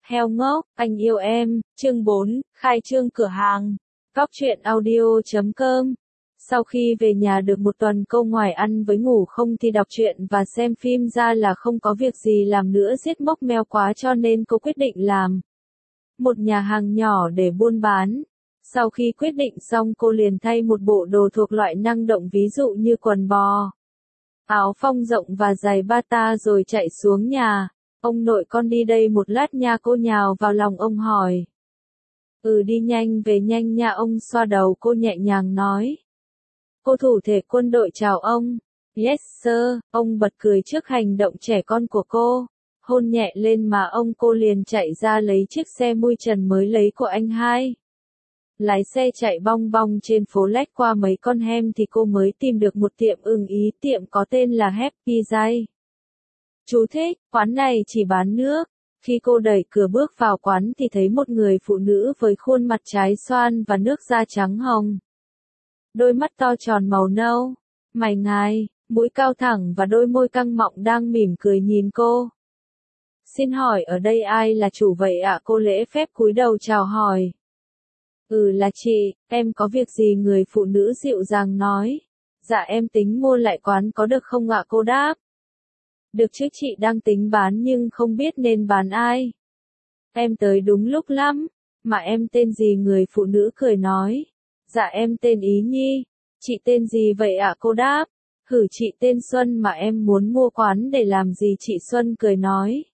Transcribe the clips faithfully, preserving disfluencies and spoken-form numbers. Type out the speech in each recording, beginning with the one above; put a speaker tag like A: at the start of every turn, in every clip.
A: Heo ngốc, anh yêu em, chương bốn, khai trương cửa hàng. Góc truyện audio chấm com. Sau khi về nhà được một tuần, cô ngoài ăn với ngủ không thì đọc truyện và xem phim ra là không có việc gì làm nữa, giết mốc meo quá cho nên cô quyết định làm một nhà hàng nhỏ để buôn bán. Sau khi quyết định xong, cô liền thay một bộ đồ thuộc loại năng động, ví dụ như quần bò, áo phông rộng và giày bata, rồi chạy xuống nhà. Ông nội, con đi đây một lát nha. Cô nhào vào lòng ông hỏi. Ừ, đi nhanh về nhanh nha. Ông xoa đầu cô nhẹ nhàng nói. Cô thủ thể quân đội chào ông. Yes sir. Ông bật cười trước hành động trẻ con của cô. Hôn nhẹ lên má ông, cô liền chạy ra lấy chiếc xe mui trần mới lấy của anh hai. Lái xe chạy bong bong trên phố, lách qua mấy con hem thì cô mới tìm được một tiệm ưng ý. Tiệm có tên là Happy Day. Chú thích, quán này chỉ bán nước. Khi cô đẩy cửa bước vào quán thì thấy một người phụ nữ với khuôn mặt trái xoan và nước da trắng hồng. Đôi mắt to tròn màu nâu, mày ngài, mũi cao thẳng và đôi môi căng mọng đang mỉm cười nhìn cô. Xin hỏi ở đây ai là chủ vậy ạ? Cô lễ phép cúi đầu chào hỏi. Ừ, là chị, em có việc gì? Người phụ nữ dịu dàng nói. Dạ em tính mua lại quán có được không ạ? Cô đáp. Được chứ, chị đang tính bán nhưng không biết nên bán ai. Em tới đúng lúc lắm. Mà em tên gì? Người phụ nữ cười nói. Dạ em tên Ý Nhi. Chị tên gì vậy ạ? Cô đáp. Hử, chị tên Xuân. Mà em muốn mua quán để làm gì? Chị Xuân cười nói.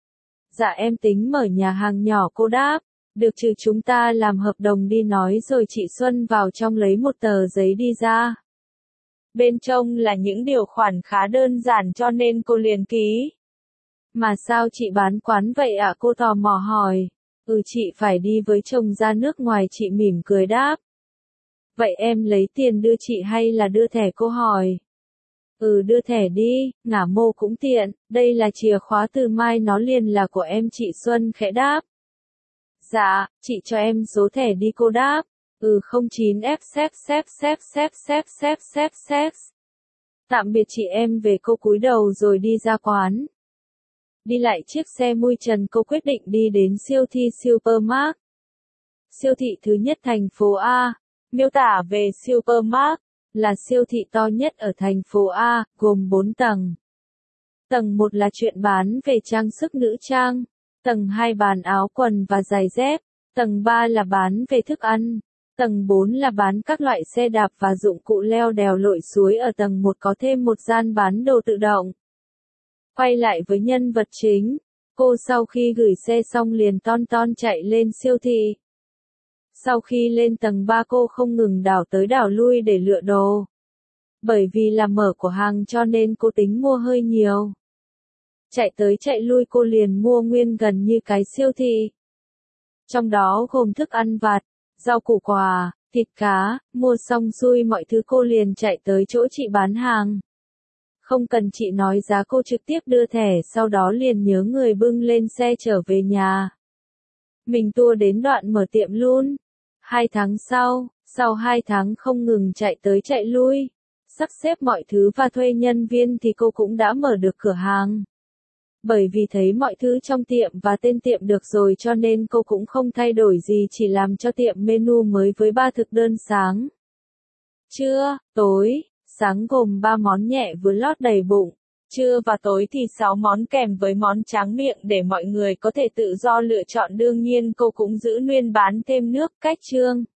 A: Dạ em tính mở nhà hàng nhỏ. Cô đáp. Được chứ, chúng ta làm hợp đồng đi. Nói rồi chị Xuân vào trong lấy một tờ giấy đi ra. Bên trong là những điều khoản khá đơn giản cho nên cô liền ký. Mà sao chị bán quán vậy ạ? Cô tò mò hỏi. Ừ, chị phải đi với chồng ra nước ngoài. Chị mỉm cười đáp. Vậy em lấy tiền đưa chị hay là đưa thẻ? Cô hỏi. Ừ, đưa thẻ đi, ngả mô cũng tiện. Đây là chìa khóa, từ mai nó liền là của em. Chị Xuân khẽ đáp. Dạ, chị cho em số thẻ đi. Cô đáp. Ừ, không chín F xếp xếp xếp xếp xếp xếp xếp xếp. Tạm biệt chị, em về. Cô cúi đầu rồi đi ra quán. Đi lại chiếc xe mui trần, cô quyết định đi đến siêu thị Supermart. Siêu thị thứ nhất thành phố A. Miêu tả về Supermart là siêu thị to nhất ở thành phố A, gồm bốn tầng. Tầng một là chuyện bán về trang sức nữ trang. Tầng hai bán áo quần và giày dép. Tầng ba là bán về thức ăn. Tầng bốn là bán các loại xe đạp và dụng cụ leo đèo lội suối. Ở tầng một có thêm một gian bán đồ tự động. Quay lại với nhân vật chính. Cô sau khi gửi xe xong liền ton ton chạy lên siêu thị. Sau khi lên tầng ba, cô không ngừng đảo tới đảo lui để lựa đồ. Bởi vì là mở cửa hàng cho nên cô tính mua hơi nhiều. Chạy tới chạy lui cô liền mua nguyên gần như cái siêu thị. Trong đó gồm thức ăn vặt, rau củ quả, thịt cá. Mua xong xuôi mọi thứ cô liền chạy tới chỗ chị bán hàng. Không cần chị nói giá, cô trực tiếp đưa thẻ, sau đó liền nhớ người bưng lên xe trở về nhà. Mình tua đến đoạn mở tiệm luôn. Hai tháng sau, sau hai tháng không ngừng chạy tới chạy lui, sắp xếp mọi thứ và thuê nhân viên thì cô cũng đã mở được cửa hàng. Bởi vì thấy mọi thứ trong tiệm và tên tiệm được rồi cho nên cô cũng không thay đổi gì, chỉ làm cho tiệm menu mới với ba thực đơn sáng, trưa, tối. Sáng gồm ba món nhẹ vừa lót đầy bụng. Trưa và tối thì sáu món kèm với món tráng miệng để mọi người có thể tự do lựa chọn. Đương nhiên cô cũng giữ nguyên bán thêm nước, cách trương.